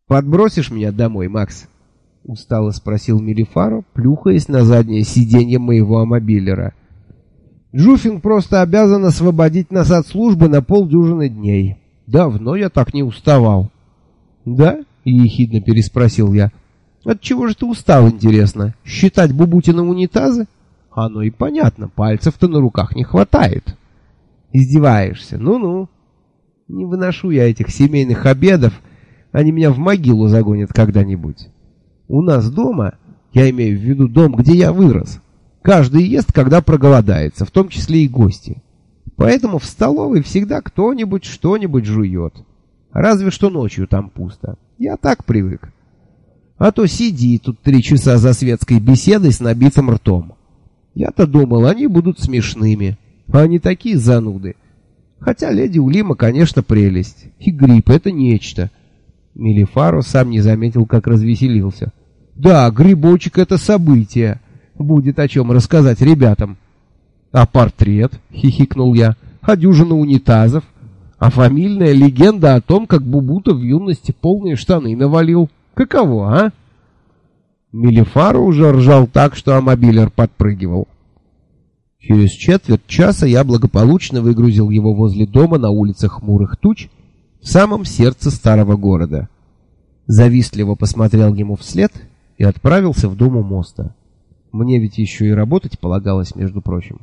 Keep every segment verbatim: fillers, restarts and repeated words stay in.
«Подбросишь меня домой, Макс?» — устало спросил Мелифаро, плюхаясь на заднее сиденье моего амобилера. «Джуфин просто обязан освободить нас от службы на полдюжины дней. Давно я так не уставал». «Да?» — ехидно переспросил я. «От чего же ты устал, интересно? Считать Бубутина унитазы? Оно и понятно, пальцев-то на руках не хватает». «Издеваешься? Ну-ну. Не выношу я этих семейных обедов, они меня в могилу загонят когда-нибудь. У нас дома, я имею в виду дом, где я вырос, каждый ест, когда проголодается, в том числе и гости. Поэтому в столовой всегда кто-нибудь что-нибудь жует. Разве что ночью там пусто. Я так привык. А то сиди тут три часа за светской беседой с набитым ртом. Я-то думал, они будут смешными, а они такие зануды. Хотя леди Улима, конечно, прелесть. И гриб — это нечто». Мелифаро сам не заметил, как развеселился. «Да, грибочек — это событие. Будет о чем рассказать ребятам». «А портрет?» — хихикнул я. «А дюжина унитазов? А фамильная легенда о том, как Бубута в юности полные штаны навалил? Каково, а?» Мелифаро уже ржал так, что амобилер подпрыгивал. Через четверть часа я благополучно выгрузил его возле дома на улицах Хмурых Туч, в самом сердце старого города. Завистливо посмотрел ему вслед и отправился в дом у моста. Мне ведь еще и работать полагалось, между прочим.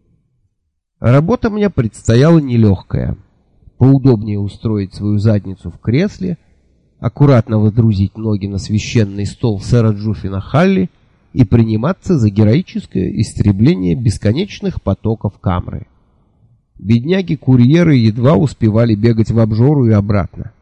Работа мне предстояла нелегкая. Поудобнее устроить свою задницу в кресле, аккуратно водрузить ноги на священный стол сэра Джуфина Халли и приниматься за героическое истребление бесконечных потоков камры. Бедняги-курьеры едва успевали бегать в обжору и обратно.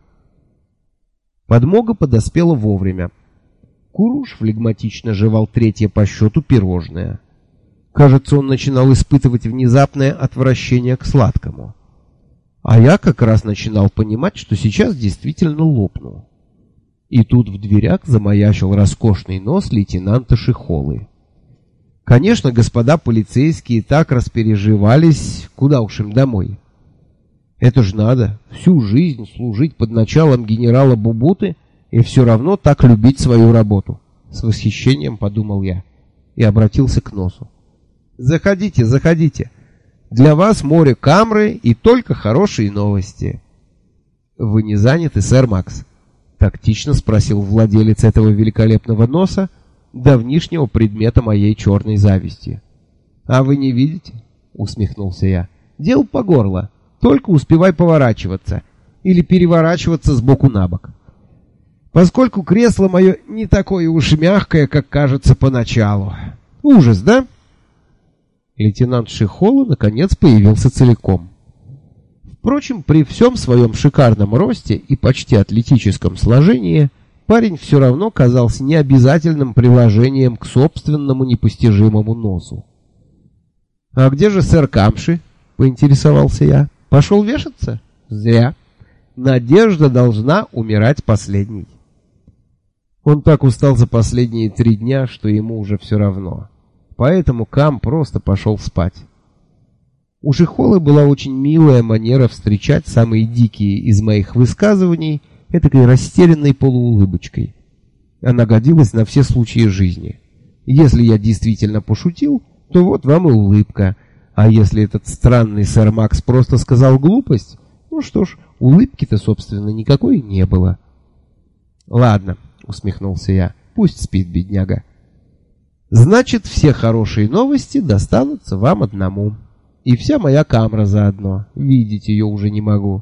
Подмога подоспела вовремя. Куруш флегматично жевал третье по счету пирожное. Кажется, он начинал испытывать внезапное отвращение к сладкому. А я как раз начинал понимать, что сейчас действительно лопну. И тут в дверях замаячил роскошный нос лейтенанта Шихолы. Конечно, господа полицейские так распереживались, куда уж им домой. Это ж надо всю жизнь служить под началом генерала Бубуты и все равно так любить свою работу. С восхищением подумал я и обратился к носу. «Заходите, заходите. Для вас море камры и только хорошие новости». «Вы не заняты, сэр Макс?» — тактично спросил владелец этого великолепного носа, давнишнего предмета моей черной зависти. «А вы не видите?» — усмехнулся я. «Дел по горло. Только успевай поворачиваться или переворачиваться с боку на бок. Поскольку кресло мое не такое уж мягкое, как кажется поначалу. Ужас, да?» Лейтенант Шихола наконец появился целиком. Впрочем, при всем своем шикарном росте и почти атлетическом сложении парень все равно казался необязательным приложением к собственному непостижимому носу. «А где же сэр Камши?» — поинтересовался я. «Пошел вешаться? Зря. Надежда должна умирать последней». Он так устал за последние три дня, что ему уже все равно. Поэтому Кам просто пошел спать. У Шихолы была очень милая манера встречать самые дикие из моих высказываний этакой растерянной полуулыбочкой. Она годилась на все случаи жизни. Если я действительно пошутил, то вот вам и улыбка. А если этот странный сэр Макс просто сказал глупость, ну что ж, улыбки-то, собственно, никакой не было. «Ладно», — усмехнулся я, — «пусть спит бедняга. Значит, все хорошие новости достанутся вам одному. И вся моя камера заодно. Видеть ее уже не могу».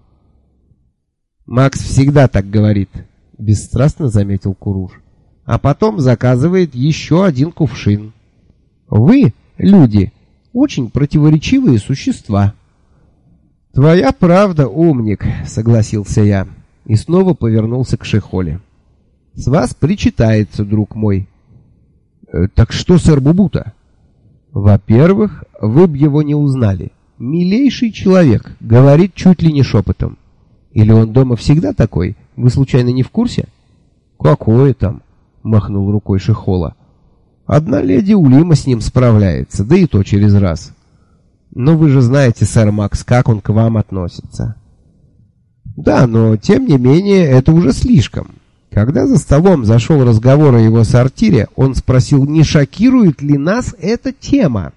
«Макс всегда так говорит», — бесстрастно заметил Куруш. «А потом заказывает еще один кувшин. Вы, люди, очень противоречивые существа». «Твоя правда, умник», — согласился я и снова повернулся к Шихоле. «С вас причитается, друг мой». «Э, «Так что, сэр Бубута?» «Во-первых, вы б его не узнали. Милейший человек, говорит чуть ли не шепотом. Или он дома всегда такой? Вы случайно не в курсе?» «Какое там?» — махнул рукой Шихола. «Одна леди Улима с ним справляется, да и то через раз. Но вы же знаете, сэр Макс, как он к вам относится». «Да, но тем не менее это уже слишком. Когда за столом зашел разговор о его сортире, он спросил, не шокирует ли нас эта тема.